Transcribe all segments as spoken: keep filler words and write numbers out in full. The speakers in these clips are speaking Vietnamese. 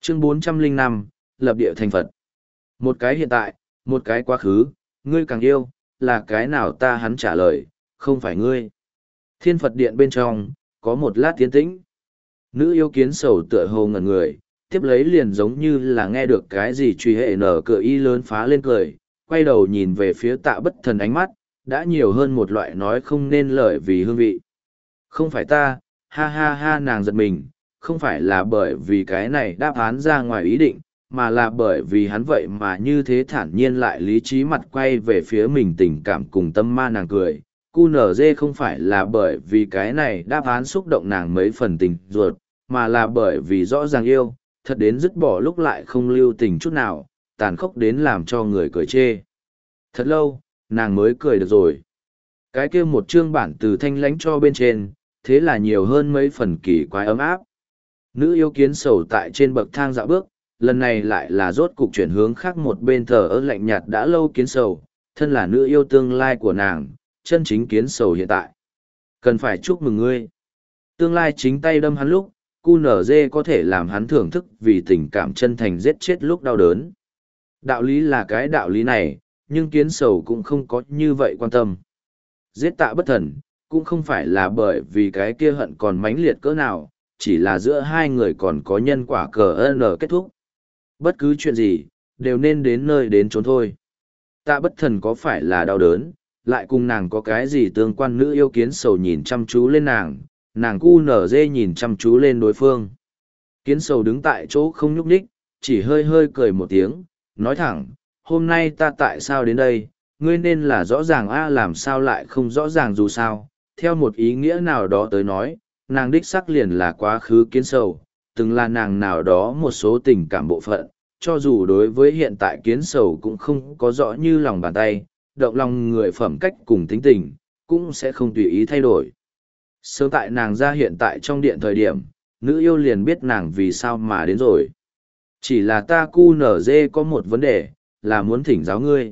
Chương bốn trăm lẻ năm, lập địa thành Phật. Một cái hiện tại, một cái quá khứ, ngươi càng yêu, là cái nào ta hắn trả lời, không phải ngươi. Thiên Phật điện bên trong, có một lát tiến tĩnh. Nữ yêu kiến sầu tựa hồ ngẩn người, tiếp lấy liền giống như là nghe được cái gì truy hệ nở cửa y lớn phá lên cười, quay đầu nhìn về phía tạ bất thần, ánh mắt, đã nhiều hơn một loại nói không nên lời vì hương vị. Không phải ta, ha ha ha, nàng giật mình, không phải là bởi vì cái này đáp án ra ngoài ý định, mà là bởi vì hắn vậy mà như thế thản nhiên lại lý trí mặt quay về phía mình, tình cảm cùng tâm ma. Nàng cười. Cu nở dê không phải là bởi vì cái này đáp án xúc động nàng mấy phần tình ruột, mà là bởi vì rõ ràng yêu, thật đến dứt bỏ lúc lại không lưu tình chút nào, tàn khốc đến làm cho người cười chê. Thật lâu, nàng mới cười được rồi. Cái kia một chương bản từ thanh lãnh cho bên trên, thế là nhiều hơn mấy phần kỳ quái ấm áp. Nữ yêu kiến sầu tại trên bậc thang dạo bước, lần này lại là rốt cục chuyển hướng khác một bên thờ ơ lạnh nhạt đã lâu kiến sầu, thân là nữ yêu tương lai của nàng, chân chính kiến sầu hiện tại. Cần phải chúc mừng ngươi. Tương lai chính tay đâm hắn lúc, cu nở dê có thể làm hắn thưởng thức vì tình cảm chân thành giết chết lúc đau đớn. Đạo lý là cái đạo lý này, nhưng kiến sầu cũng không có như vậy quan tâm. Giết tạ bất thần, cũng không phải là bởi vì cái kia hận còn mãnh liệt cỡ nào, chỉ là giữa hai người còn có nhân quả cờ n kết thúc. Bất cứ chuyện gì, đều nên đến nơi đến chốn thôi. Tạ bất thần có phải là đau đớn, lại cùng nàng có cái gì tương quan? Nữ yêu kiến sầu nhìn chăm chú lên nàng, nàng cu nở dê nhìn chăm chú lên đối phương. Kiến sầu đứng tại chỗ không nhúc nhích, chỉ hơi hơi cười một tiếng, nói thẳng, hôm nay ta tại sao đến đây, ngươi nên là rõ ràng a. Làm sao lại không rõ ràng? Dù sao, theo một ý nghĩa nào đó tới nói, nàng đích sắc liền là quá khứ kiến sầu, từng là nàng nào đó một số tình cảm bộ phận, cho dù đối với hiện tại kiến sầu cũng không có rõ như lòng bàn tay, động lòng người phẩm cách cùng tính tình, cũng sẽ không tùy ý thay đổi. Sớm tại nàng ra hiện tại trong điện thời điểm, nữ yêu liền biết nàng vì sao mà đến rồi. Chỉ là ta cu nở dê có một vấn đề, là muốn thỉnh giáo ngươi.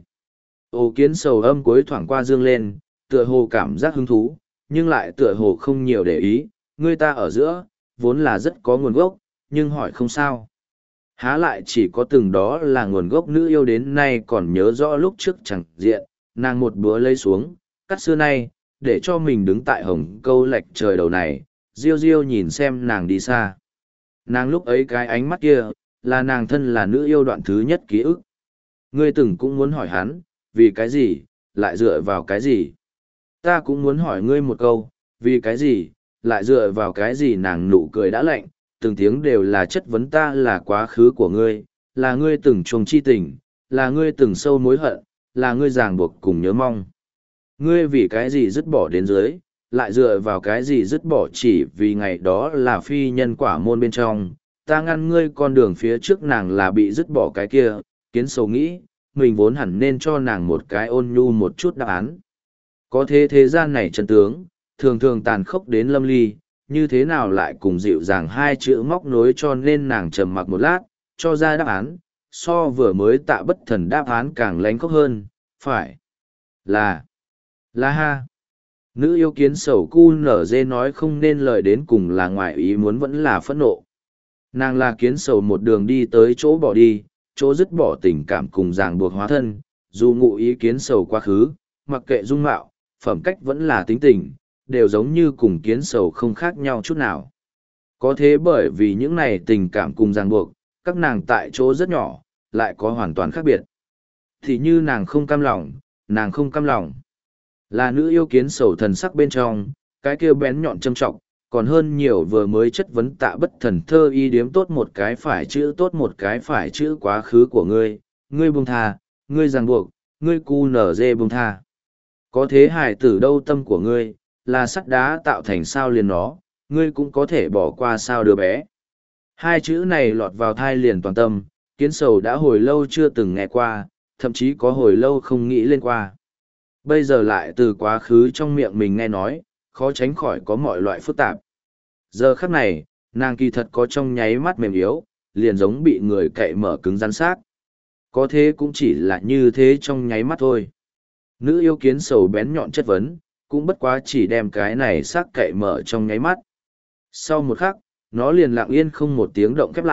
Ô kiến sầu âm cuối thoảng qua dương lên, tựa hồ cảm giác hứng thú, nhưng lại tựa hồ không nhiều để ý, ngươi ta ở giữa, vốn là rất có nguồn gốc, nhưng hỏi không sao. Há lại chỉ có từng đó là nguồn gốc? Nữ yêu đến nay còn nhớ rõ lúc trước chẳng diện, nàng một búa lấy xuống, cắt xưa nay, để cho mình đứng tại hồng câu lệch trời đầu này, riêu riêu nhìn xem nàng đi xa. Nàng lúc ấy cái ánh mắt kia, là nàng thân là nữ yêu đoạn thứ nhất ký ức. Ngươi từng cũng muốn hỏi hắn, vì cái gì, lại dựa vào cái gì? Ta cũng muốn hỏi ngươi một câu, vì cái gì, lại dựa vào cái gì? Nàng nụ cười đã lạnh, từng tiếng đều là chất vấn. Ta là quá khứ của ngươi, là ngươi từng chuồng chi tình, là ngươi từng sâu mối hận, là ngươi ràng buộc cùng nhớ mong. Ngươi vì cái gì dứt bỏ đến dưới, lại dựa vào cái gì dứt bỏ? Chỉ vì ngày đó là phi nhân quả môn bên trong, ta ngăn ngươi con đường phía trước. Nàng là bị dứt bỏ cái kia, kiến sầu nghĩ, mình vốn hẳn nên cho nàng một cái ôn nhu một chút đáp án. Có thế thế gian này chân tướng, thường thường tàn khốc đến lâm ly, như thế nào lại cùng dịu dàng hai chữ móc nối? Cho nên nàng trầm mặc một lát, cho ra đáp án, so vừa mới tạ bất thần đáp án càng lánh khóc hơn, phải là, là ha. Nữ yêu kiến sầu cu nở dê nói không nên lời, đến cùng là ngoài ý muốn vẫn là phẫn nộ. Nàng là kiến sầu một đường đi tới chỗ bỏ đi, chỗ dứt bỏ tình cảm cùng ràng buộc hóa thân, dù ngụ ý kiến sầu quá khứ, mặc kệ dung mạo, phẩm cách vẫn là tính tình, đều giống như cùng kiến sầu không khác nhau chút nào. Có thế bởi vì những này tình cảm cùng ràng buộc, các nàng tại chỗ rất nhỏ, lại có hoàn toàn khác biệt. Thì như nàng không cam lòng, nàng không cam lòng. Là nữ yêu kiến sầu thần sắc bên trong, cái kia bén nhọn châm trọng, còn hơn nhiều vừa mới chất vấn tạ bất thần thơ y điếm tốt một cái phải chữ, tốt một cái phải chữ quá khứ của ngươi, ngươi buông tha, ngươi ràng buộc, ngươi cu nở dê buông tha. Có thế hài tử đâu? Tâm của ngươi, là sắt đá tạo thành sao liền nó, ngươi cũng có thể bỏ qua sao đứa bé. Hai chữ này lọt vào thai liền toàn tâm, kiến sầu đã hồi lâu chưa từng nghe qua, thậm chí có hồi lâu không nghĩ lên qua. Bây giờ lại từ quá khứ trong miệng mình nghe nói, khó tránh khỏi có mọi loại phức tạp. Giờ khắc này, nàng kỳ thật có trong nháy mắt mềm yếu, liền giống bị người cậy mở cứng rắn xác. Có thế cũng chỉ là như thế trong nháy mắt thôi. Nữ yêu kiến sầu bén nhọn chất vấn, cũng bất quá chỉ đem cái này xác cậy mở trong nháy mắt. Sau một khắc, nó liền lặng yên không một tiếng động khép lại,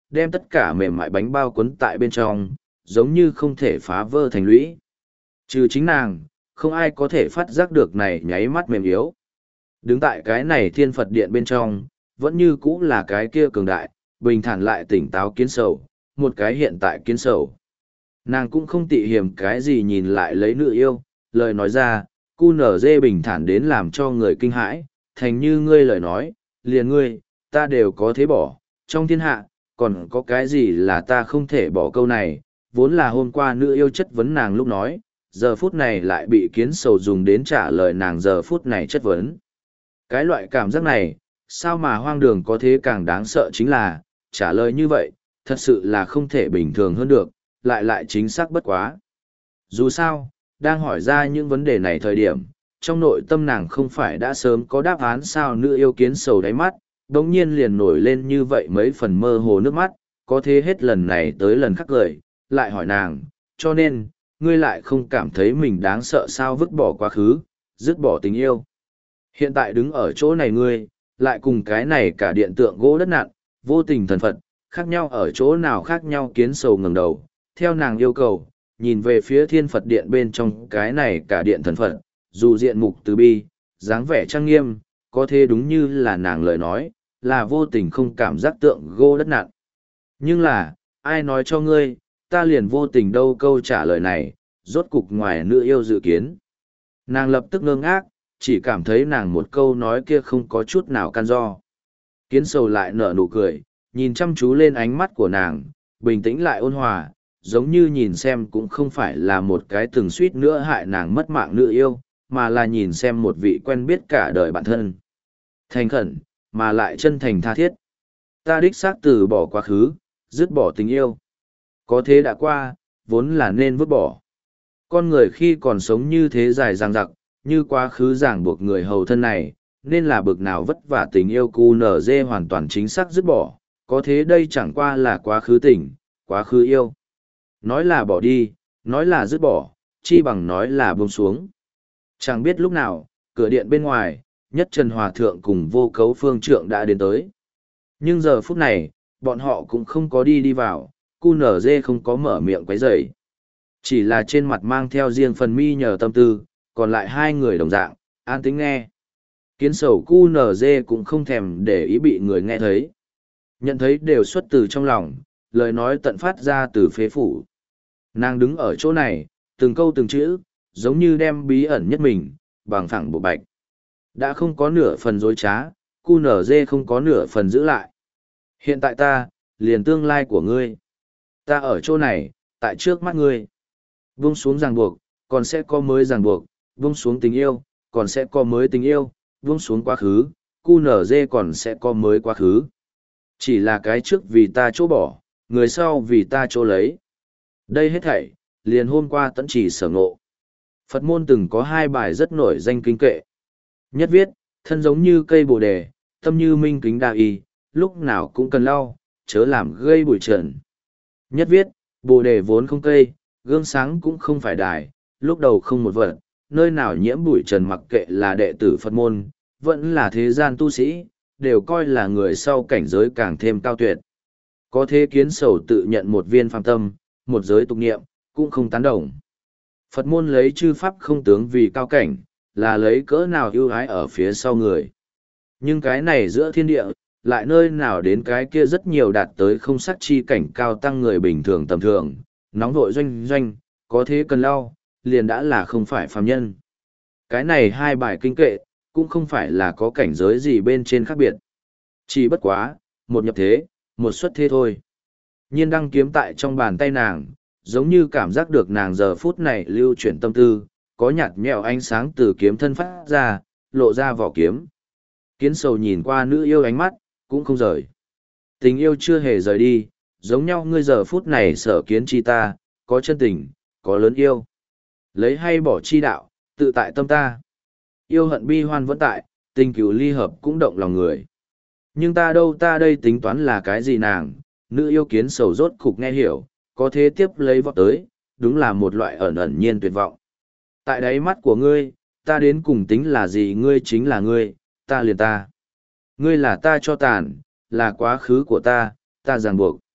đem tất cả mềm mại bánh bao quấn tại bên trong, giống như không thể phá vỡ thành lũy. Trừ chính nàng, không ai có thể phát giác được này nháy mắt mềm yếu. Đứng tại cái này thiên Phật điện bên trong, vẫn như cũ là cái kia cường đại, bình thản lại tỉnh táo kiến sầu, một cái hiện tại kiến sầu. Nàng cũng không tị hiểm cái gì nhìn lại lấy nữ yêu, lời nói ra, cu nở dê bình thản đến làm cho người kinh hãi, thành như ngươi lời nói, liền ngươi, ta đều có thế bỏ, trong thiên hạ, còn có cái gì là ta không thể bỏ câu này, vốn là hôm qua nữ yêu chất vấn nàng lúc nói, giờ phút này lại bị kiến sầu dùng đến trả lời nàng giờ phút này chất vấn. Cái loại cảm giác này, sao mà hoang đường có thế càng đáng sợ chính là, trả lời như vậy, thật sự là không thể bình thường hơn được, lại lại chính xác bất quá. Dù sao, đang hỏi ra những vấn đề này thời điểm, trong nội tâm nàng không phải đã sớm có đáp án sao nữ yêu kiến sầu đáy mắt, đống nhiên liền nổi lên như vậy mấy phần mơ hồ nước mắt, có thế hết lần này tới lần khác cười, lại hỏi nàng, cho nên, ngươi lại không cảm thấy mình đáng sợ sao vứt bỏ quá khứ, dứt bỏ tình yêu. Hiện tại đứng ở chỗ này ngươi, lại cùng cái này cả điện tượng gỗ đất nặn, vô tình thần Phật, khác nhau ở chỗ nào khác nhau kiến sầu ngẩng đầu, theo nàng yêu cầu, nhìn về phía thiên Phật điện bên trong cái này cả điện thần Phật, dù diện mục từ bi, dáng vẻ trang nghiêm, có thế đúng như là nàng lời nói, là vô tình không cảm giác tượng gỗ đất nặn. Nhưng là, ai nói cho ngươi, ta liền vô tình đâu câu trả lời này, rốt cục ngoài nữ yêu dự kiến. Nàng lập tức ngơ ngác, chỉ cảm thấy nàng một câu nói kia không có chút nào can do. Kiến sầu lại nở nụ cười, nhìn chăm chú lên ánh mắt của nàng, bình tĩnh lại ôn hòa, giống như nhìn xem cũng không phải là một cái từng suýt nữa hại nàng mất mạng nữ yêu, mà là nhìn xem một vị quen biết cả đời bản thân. Thành khẩn, mà lại chân thành tha thiết. Ta đích xác từ bỏ quá khứ, dứt bỏ tình yêu. Có thế đã qua, vốn là nên vứt bỏ. Con người khi còn sống như thế dài dằng dặc, như quá khứ ràng buộc người hầu thân này, nên là bực nào vất vả tình yêu cu nở dê hoàn toàn chính xác dứt bỏ, có thế đây chẳng qua là quá khứ tình, quá khứ yêu. Nói là bỏ đi, nói là dứt bỏ, chi bằng nói là buông xuống. Chẳng biết lúc nào, cửa điện bên ngoài, nhất Trần Hòa Thượng cùng vô cấu phương trượng đã đến tới. Nhưng giờ phút này, bọn họ cũng không có đi đi vào, cu nở dê không có mở miệng quấy rầy. Chỉ là trên mặt mang theo riêng phần mi nhờ tâm tư, còn lại hai người đồng dạng, an tĩnh nghe. Kiến sầu cu nở dê cũng không thèm để ý bị người nghe thấy. Nhận thấy đều xuất từ trong lòng, lời nói tận phát ra từ phế phủ. Nàng đứng ở chỗ này, từng câu từng chữ, giống như đem bí ẩn nhất mình, bằng phẳng bộ bạch. Đã không có nửa phần dối trá, cu nở dê không có nửa phần giữ lại. Hiện tại ta, liền tương lai của ngươi. Ta ở chỗ này, tại trước mắt ngươi. Vung xuống ràng buộc, còn sẽ có mới ràng buộc, vung xuống tình yêu, còn sẽ có mới tình yêu, vung xuống quá khứ, cu nở dê còn sẽ có mới quá khứ. Chỉ là cái trước vì ta chỗ bỏ, người sau vì ta chỗ lấy. Đây hết thảy, liền hôm qua tẫn chỉ sở ngộ. Phật môn từng có hai bài rất nổi danh kinh kệ. Nhất viết, thân giống như cây bồ đề, tâm như minh kính đa y, lúc nào cũng cần lau, chớ làm gây bụi trần. Nhất viết, bồ đề vốn không cây, gương sáng cũng không phải đài, lúc đầu không một vật, nơi nào nhiễm bụi trần mặc kệ là đệ tử Phật môn, vẫn là thế gian tu sĩ, đều coi là người sau cảnh giới càng thêm cao tuyệt. Có thế kiến sầu tự nhận một viên phàm tâm, một giới tục niệm, cũng không tán đồng. Phật môn lấy chư pháp không tướng vì cao cảnh, là lấy cỡ nào ưu ái ở phía sau người. Nhưng cái này giữa thiên địa, lại nơi nào đến cái kia rất nhiều đạt tới không sắc chi cảnh cao tăng người bình thường tầm thường, nóng vội doanh doanh, có thế cần lau, liền đã là không phải phàm nhân. Cái này hai bài kinh kệ, cũng không phải là có cảnh giới gì bên trên khác biệt. Chỉ bất quá, một nhập thế, một xuất thế thôi. Nhiên đăng kiếm tại trong bàn tay nàng, giống như cảm giác được nàng giờ phút này lưu chuyển tâm tư, có nhạt nhẽo ánh sáng từ kiếm thân phát ra, lộ ra vỏ kiếm. Kiến sầu nhìn qua nữ yêu ánh mắt, cũng không rời. Tình yêu chưa hề rời đi, giống nhau ngươi giờ phút này sở kiến chi ta, có chân tình, có lớn yêu. Lấy hay bỏ chi đạo, tự tại tâm ta. Yêu hận bi hoan vẫn tại, tình cửu ly hợp cũng động lòng người. Nhưng ta đâu ta đây tính toán là cái gì nàng, nữ yêu kiến sầu rốt cục nghe hiểu, có thế tiếp lấy vọt tới, đúng là một loại ẩn ẩn nhiên tuyệt vọng. Tại đáy mắt của ngươi, ta đến cùng tính là gì ngươi chính là ngươi, ta liền ta. Ngươi là ta cho tàn, là quá khứ của ta, ta ràng buộc.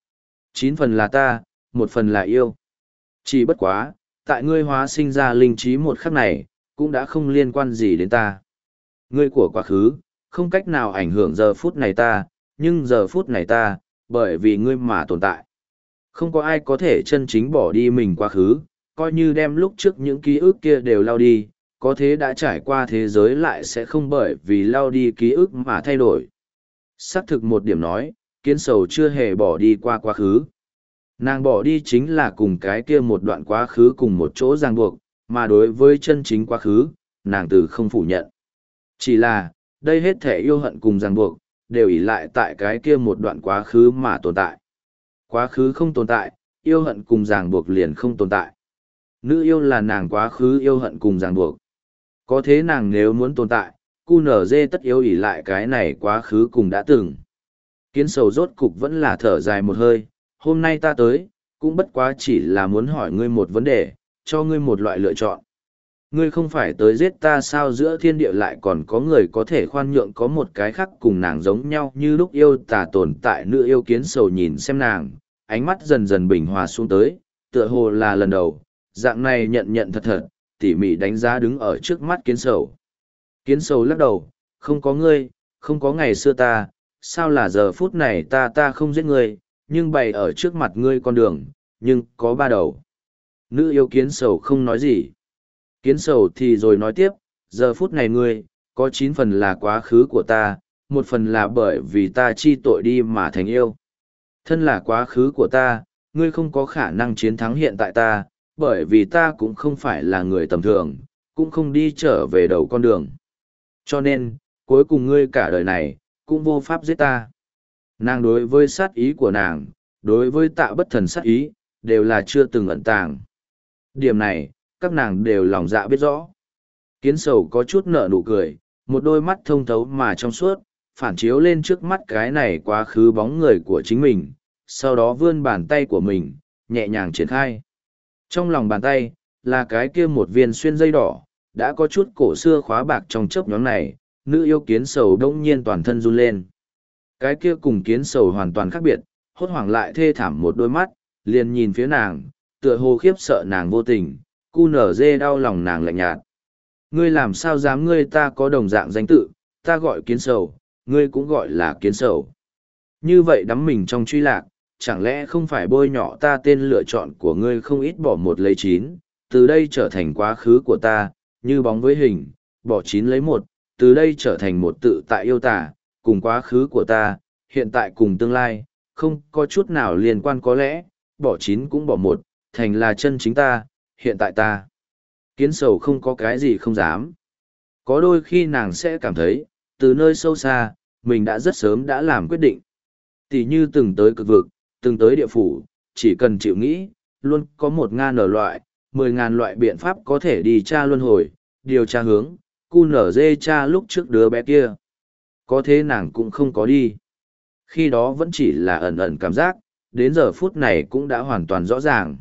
Chín phần là ta, một phần là yêu. Chỉ bất quá, tại ngươi hóa sinh ra linh trí một khắc này, cũng đã không liên quan gì đến ta. Ngươi của quá khứ, không cách nào ảnh hưởng giờ phút này ta, nhưng giờ phút này ta, bởi vì ngươi mà tồn tại. Không có ai có thể chân chính bỏ đi mình quá khứ, coi như đem lúc trước những ký ức kia đều lao đi, có thế đã trải qua thế giới lại sẽ không bởi vì lao đi ký ức mà thay đổi. Xác thực một điểm nói, kiến sầu chưa hề bỏ đi qua quá khứ. Nàng bỏ đi chính là cùng cái kia một đoạn quá khứ cùng một chỗ ràng buộc, mà đối với chân chính quá khứ, nàng từ không phủ nhận. Chỉ là, đây hết thể yêu hận cùng ràng buộc, đều ỷ lại tại cái kia một đoạn quá khứ mà tồn tại. Quá khứ không tồn tại, yêu hận cùng ràng buộc liền không tồn tại. Nữ yêu là nàng quá khứ yêu hận cùng ràng buộc. Có thế nàng nếu muốn tồn tại, cu nở dê tất yếu ỷ lại cái này quá khứ cùng đã từng. Kiến sầu rốt cục vẫn là thở dài một hơi, hôm nay ta tới, cũng bất quá chỉ là muốn hỏi ngươi một vấn đề, cho ngươi một loại lựa chọn. Ngươi không phải tới giết ta sao, giữa thiên địa lại còn có người có thể khoan nhượng có một cái khác cùng nàng giống nhau như lúc yêu tà tồn tại. Nữ yêu kiến sầu nhìn xem nàng, ánh mắt dần dần bình hòa xuống tới, tựa hồ là lần đầu, dạng này nhận nhận thật thật, tỉ mỉ đánh giá đứng ở trước mắt kiến sầu. Kiến sầu lắc đầu, không có ngươi, không có ngày xưa ta, sao là giờ phút này ta ta không giết ngươi, nhưng bày ở trước mặt ngươi con đường, nhưng có ba đầu. Nữ yêu kiến sầu không nói gì. Kiến sầu thì rồi nói tiếp, giờ phút này ngươi, có chín phần là quá khứ của ta, một phần là bởi vì ta chi tội đi mà thành yêu. Thân là quá khứ của ta, ngươi không có khả năng chiến thắng hiện tại ta, bởi vì ta cũng không phải là người tầm thường, cũng không đi trở về đầu con đường. Cho nên, cuối cùng ngươi cả đời này, cũng vô pháp giết ta. Nàng đối với sát ý của nàng, đối với tạ bất thần sát ý, đều là chưa từng ẩn tàng. Điểm này, các nàng đều lòng dạ biết rõ. Kiến sầu có chút nở nụ cười, một đôi mắt thông thấu mà trong suốt, phản chiếu lên trước mắt cái này quá khứ bóng người của chính mình, sau đó vươn bàn tay của mình, nhẹ nhàng triển khai. Trong lòng bàn tay, là cái kia một viên xuyên dây đỏ, đã có chút cổ xưa khóa bạc trong chớp nhóm này, nữ yêu kiến sầu đông nhiên toàn thân run lên. Cái kia cùng kiến sầu hoàn toàn khác biệt, hốt hoảng lại thê thảm một đôi mắt, liền nhìn phía nàng, tựa hồ khiếp sợ nàng vô tình, cu nở dê đau lòng nàng lạnh nhạt. Ngươi làm sao dám, ngươi ta có đồng dạng danh tự, ta gọi kiến sầu, ngươi cũng gọi là kiến sầu. Như vậy đắm mình trong truy lạc, chẳng lẽ không phải bôi nhọ ta tên lựa chọn của ngươi không ít bỏ một lấy chín, từ đây trở thành quá khứ của ta, như bóng với hình, bỏ chín lấy một, từ đây trở thành một tự tại yêu tả, cùng quá khứ của ta, hiện tại cùng tương lai, không có chút nào liên quan, có lẽ, bỏ chín cũng bỏ một, thành là chân chính ta, hiện tại ta. Kiến sầu không có cái gì không dám. Có đôi khi nàng sẽ cảm thấy, từ nơi sâu xa, mình đã rất sớm đã làm quyết định. Tỷ như từng tới cực vực, từng tới địa phủ, chỉ cần chịu nghĩ, luôn có một ngàn nở loại, mười ngàn loại biện pháp có thể đi tra luân hồi, điều tra hướng, cu nở dê tra lúc trước đứa bé kia. Có thế nàng cũng không có đi. Khi đó vẫn chỉ là ẩn ẩn cảm giác, đến giờ phút này cũng đã hoàn toàn rõ ràng.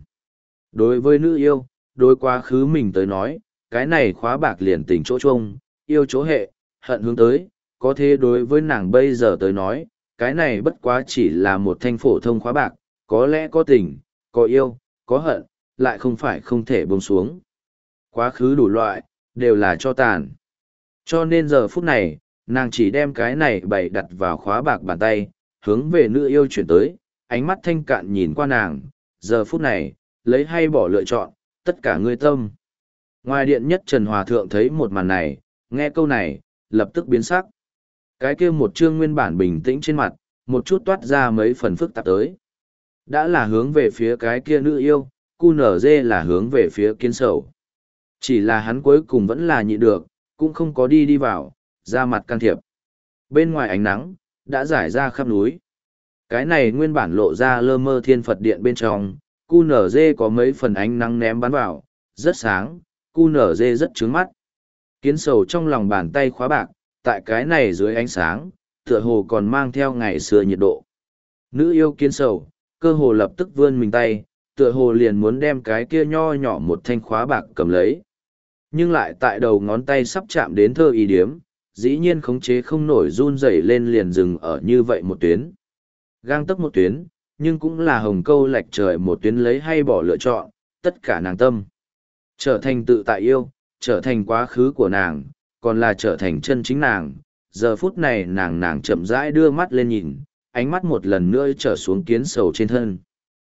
Đối với nữ yêu, đối quá khứ mình tới nói, cái này khóa bạc liền tình chỗ trông, yêu chỗ hệ, hận hướng tới, có thế đối với nàng bây giờ tới nói, cái này bất quá chỉ là một thanh phổ thông khóa bạc, có lẽ có tình, có yêu, có hận, lại không phải không thể buông xuống. Quá khứ đủ loại, đều là cho tàn. Cho nên giờ phút này, nàng chỉ đem cái này bày đặt vào khóa bạc bàn tay, hướng về nữ yêu chuyển tới, ánh mắt thanh cạn nhìn qua nàng, giờ phút này, lấy hay bỏ lựa chọn, tất cả ngươi tâm. Ngoài điện nhất Trần Hòa Thượng thấy một màn này, nghe câu này, lập tức biến sắc. Cái kia một chương nguyên bản bình tĩnh trên mặt, một chút toát ra mấy phần phức tạp tới. Đã là hướng về phía cái kia nữ yêu, cu nở dê là hướng về phía kiến sầu. Chỉ là hắn cuối cùng vẫn là nhịn được, cũng không có đi đi vào, ra mặt can thiệp. Bên ngoài ánh nắng, đã giải ra khắp núi. Cái này nguyên bản lộ ra lơ mơ thiên Phật điện bên trong, cu nở dê có mấy phần ánh nắng ném bắn vào, rất sáng, cu nở dê rất trướng mắt. Kiến sầu trong lòng bàn tay khóa bạc, tại cái này dưới ánh sáng, tựa hồ còn mang theo ngày xưa nhiệt độ. Nữ yêu kiến sầu, cơ hồ lập tức vươn mình tay, tựa hồ liền muốn đem cái kia nho nhỏ một thanh khóa bạc cầm lấy. Nhưng lại tại đầu ngón tay sắp chạm đến thơ y điếm, dĩ nhiên khống chế không nổi run rẩy lên liền dừng ở như vậy một tuyến. Gang tấc một tuyến, nhưng cũng là hồng câu lệch trời một tuyến lấy hay bỏ lựa chọn, tất cả nàng tâm. Trở thành tự tại yêu, trở thành quá khứ của nàng, còn là trở thành chân chính nàng. Giờ phút này nàng nàng chậm rãi đưa mắt lên nhìn, ánh mắt một lần nữa trở xuống kiến sầu trên thân.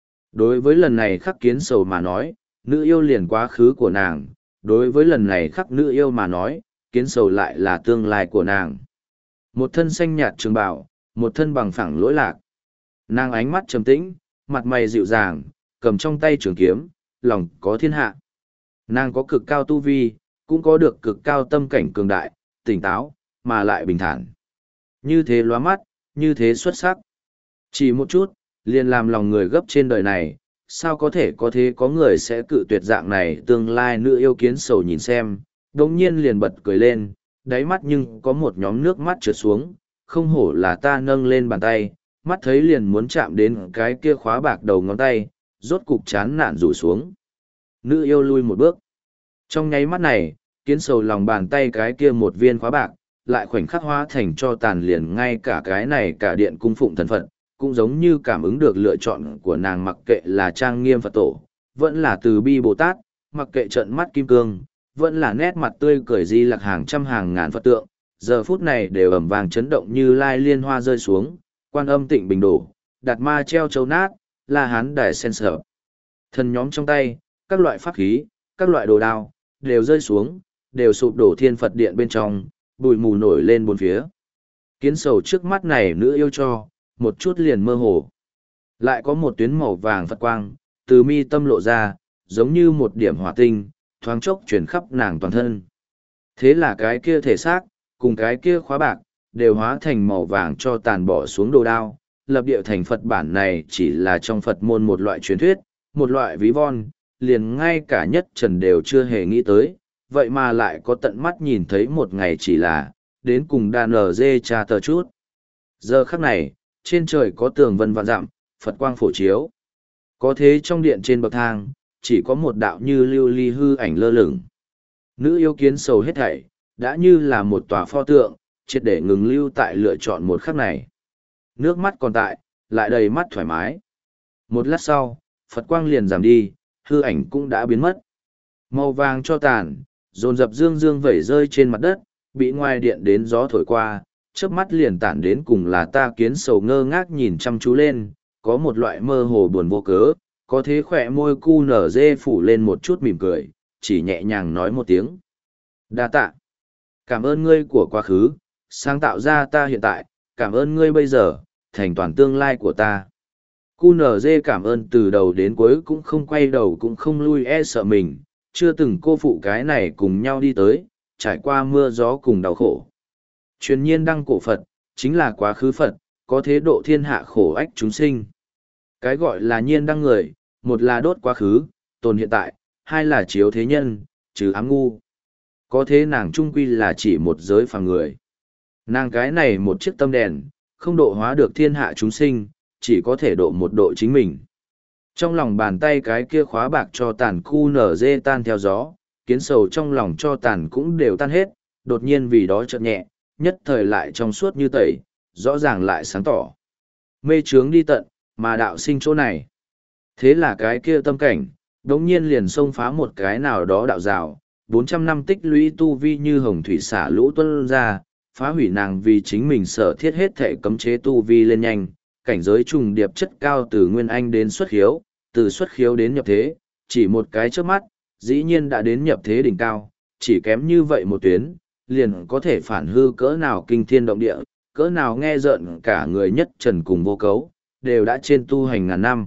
Đối với lần này khắc kiến sầu mà nói, nữ yêu liền quá khứ của nàng, đối với lần này khắc nữ yêu mà nói, kiến sầu lại là tương lai của nàng. Một thân xanh nhạt trường bào, một thân bằng phẳng lỗi lạc. Nàng ánh mắt trầm tĩnh, mặt mày dịu dàng, cầm trong tay trường kiếm, lòng có thiên hạ. Nàng có cực cao tu vi, cũng có được cực cao tâm cảnh cường đại, tỉnh táo, mà lại bình thản. Như thế lóa mắt, như thế xuất sắc. Chỉ một chút, liền làm lòng người gấp trên đời này, sao có thể có thế có người sẽ cự tuyệt dạng này tương lai nữ yêu kiến sầu nhìn xem, đồng nhiên liền bật cười lên, đáy mắt nhưng có một nhóm nước mắt trượt xuống, không hổ là ta nâng lên bàn tay, mắt thấy liền muốn chạm đến cái kia khóa bạc đầu ngón tay, rốt cục chán nản rủ xuống. Nữ yêu lui một bước. Trong nháy mắt này, kiến sầu lòng bàn tay cái kia một viên khóa bạc, lại khoảnh khắc hóa thành cho tàn liền ngay cả cái này cả điện cung phụng thần Phật, cũng giống như cảm ứng được lựa chọn của nàng mặc kệ là trang nghiêm Phật tổ, vẫn là từ bi Bồ Tát, mặc kệ trận mắt kim cương, vẫn là nét mặt tươi cười di lạc hàng trăm hàng ngàn Phật tượng, giờ phút này đều ầm vàng chấn động như lai liên hoa rơi xuống, quan âm tịnh bình đổ, đạt ma treo châu nát, la hán đài sen sở. Thần nhóm trong tay, các loại pháp khí, các loại đồ đao, đều rơi xuống, đều sụp đổ thiên Phật điện bên trong, bụi mù nổi lên bốn phía. Kiến sầu trước mắt này nữ yêu cho, một chút liền mơ hồ. Lại có một tuyến màu vàng Phật quang, từ mi tâm lộ ra, giống như một điểm hỏa tinh, thoáng chốc chuyển khắp nàng toàn thân. Thế là cái kia thể xác, cùng cái kia khóa bạc, đều hóa thành màu vàng cho tàn bỏ xuống đồ đao. Lập địa thành Phật bản này chỉ là trong Phật môn một loại truyền thuyết, một loại ví von, liền ngay cả nhất trần đều chưa hề nghĩ tới, vậy mà lại có tận mắt nhìn thấy một ngày chỉ là, đến cùng đàn ở dê cha tờ chút. Giờ khắc này, trên trời có tường vân vạn dặm, Phật quang phổ chiếu. Có thế trong điện trên bậc thang, chỉ có một đạo như lưu ly hư ảnh lơ lửng. Nữ yêu kiến sầu hết thảy, đã như là một tòa pho tượng, triệt để ngừng lưu tại lựa chọn một khắc này. Nước mắt còn tại, lại đầy mắt thoải mái. Một lát sau, Phật quang liền giảm đi, hư ảnh cũng đã biến mất. Màu vàng cho tàn, dồn dập dương dương vẩy rơi trên mặt đất, bị ngoài điện đến gió thổi qua, chớp mắt liền tản đến cùng là ta kiến sầu ngơ ngác nhìn chăm chú lên, có một loại mơ hồ buồn vô cớ, có thế khỏe môi cu nở dê phủ lên một chút mỉm cười, chỉ nhẹ nhàng nói một tiếng. Đa tạ. Cảm ơn ngươi của quá khứ, sáng tạo ra ta hiện tại, cảm ơn ngươi bây giờ, thành toàn tương lai của ta. Cu nở dê cảm ơn từ đầu đến cuối cũng không quay đầu cũng không lui e sợ mình, chưa từng cô phụ cái này cùng nhau đi tới, trải qua mưa gió cùng đau khổ. Truyền nhiên đăng cổ Phật, chính là quá khứ Phật, có thế độ thiên hạ khổ ách chúng sinh. Cái gọi là nhiên đăng người, một là đốt quá khứ, tồn hiện tại, hai là chiếu thế nhân, trừ ám ngu. Có thế nàng trung quy là chỉ một giới phàm người. Nàng cái này một chiếc tâm đèn, không độ hóa được thiên hạ chúng sinh, chỉ có thể độ một độ chính mình. Trong lòng bàn tay cái kia khóa bạc cho tàn cu nở dê tan theo gió, kiến sầu trong lòng cho tàn cũng đều tan hết, đột nhiên vì đó chợt nhẹ, nhất thời lại trong suốt như tẩy, rõ ràng lại sáng tỏ. Mê trướng đi tận, mà đạo sinh chỗ này. Thế là cái kia tâm cảnh, đống nhiên liền xông phá một cái nào đó đạo rào, bốn trăm năm tích lũy tu vi như hồng thủy xả lũ tuân ra, phá hủy nàng vì chính mình sở thiết hết thể cấm chế tu vi lên nhanh, cảnh giới trùng điệp chất cao từ nguyên anh đến xuất khiếu, từ xuất khiếu đến nhập thế, chỉ một cái trước mắt, dĩ nhiên đã đến nhập thế đỉnh cao, chỉ kém như vậy một tuyến, liền có thể phản hư cỡ nào kinh thiên động địa, cỡ nào nghe rợn cả người nhất trần cùng vô cấu, đều đã trên tu hành ngàn năm.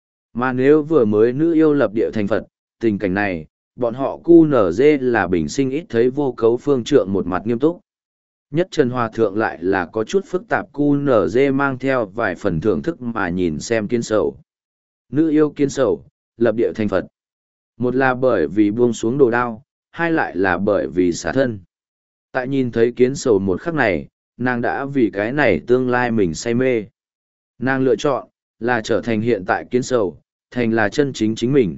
Mà nếu vừa mới nữ yêu lập địa thành Phật, tình cảnh này, bọn họ cu nở dê là bình sinh ít thấy vô cấu phương trượng một mặt nghiêm túc. Nhất Trần Hòa Thượng lại là có chút phức tạp cu nở dê mang theo vài phần thưởng thức mà nhìn xem kiến sầu. Nữ yêu kiến sầu, lập địa thành Phật. Một là bởi vì buông xuống đồ đao, hai lại là bởi vì xả thân. Tại nhìn thấy kiến sầu một khắc này, nàng đã vì cái này tương lai mình say mê. Nàng lựa chọn, là trở thành hiện tại kiến sầu, thành là chân chính chính mình.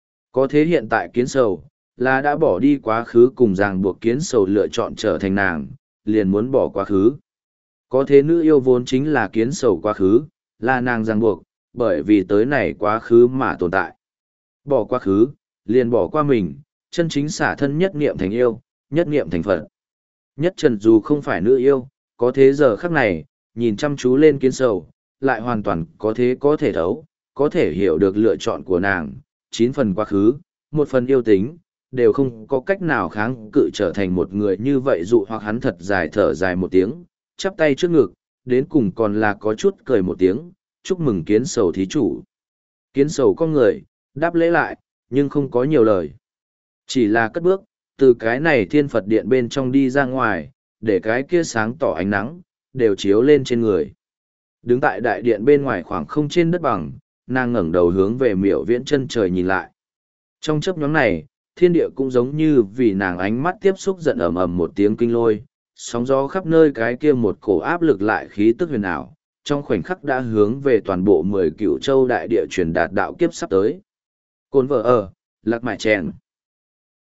Có thế hiện tại kiến sầu, là đã bỏ đi quá khứ cùng ràng buộc kiến sầu lựa chọn trở thành nàng, liền muốn bỏ quá khứ. Có thế nữ yêu vốn chính là kiến sầu quá khứ, là nàng ràng buộc, bởi vì tới này quá khứ mà tồn tại. Bỏ quá khứ, liền bỏ qua mình, chân chính xả thân nhất niệm thành yêu, nhất niệm thành Phật. Nhất trần dù không phải nữ yêu, có thế giờ khắc này, nhìn chăm chú lên kiến sầu, lại hoàn toàn có thế có thể thấu, có thể hiểu được lựa chọn của nàng, chín phần quá khứ, một phần yêu tính, đều không có cách nào kháng cự trở thành một người như vậy dụ hoặc hắn thật dài thở dài một tiếng, chắp tay trước ngực, đến cùng còn là có chút cười một tiếng, chúc mừng kiến sầu thí chủ. Kiến sầu con người, đáp lễ lại, nhưng không có nhiều lời. Chỉ là cất bước, từ cái này thiên Phật điện bên trong đi ra ngoài, để cái kia sáng tỏ ánh nắng, đều chiếu lên trên người. Đứng tại đại điện bên ngoài khoảng không trên đất bằng, nàng ngẩng đầu hướng về miểu viễn chân trời nhìn lại. Trong chớp nhoáng này, thiên địa cũng giống như vì nàng ánh mắt tiếp xúc giận ầm ầm một tiếng kinh lôi, sóng gió khắp nơi cái kia một cổ áp lực lại khí tức huyền ảo, trong khoảnh khắc đã hướng về toàn bộ mười cửu châu đại địa truyền đạt đạo kiếp sắp tới. Cồn vợ ở, lạc mại chèn.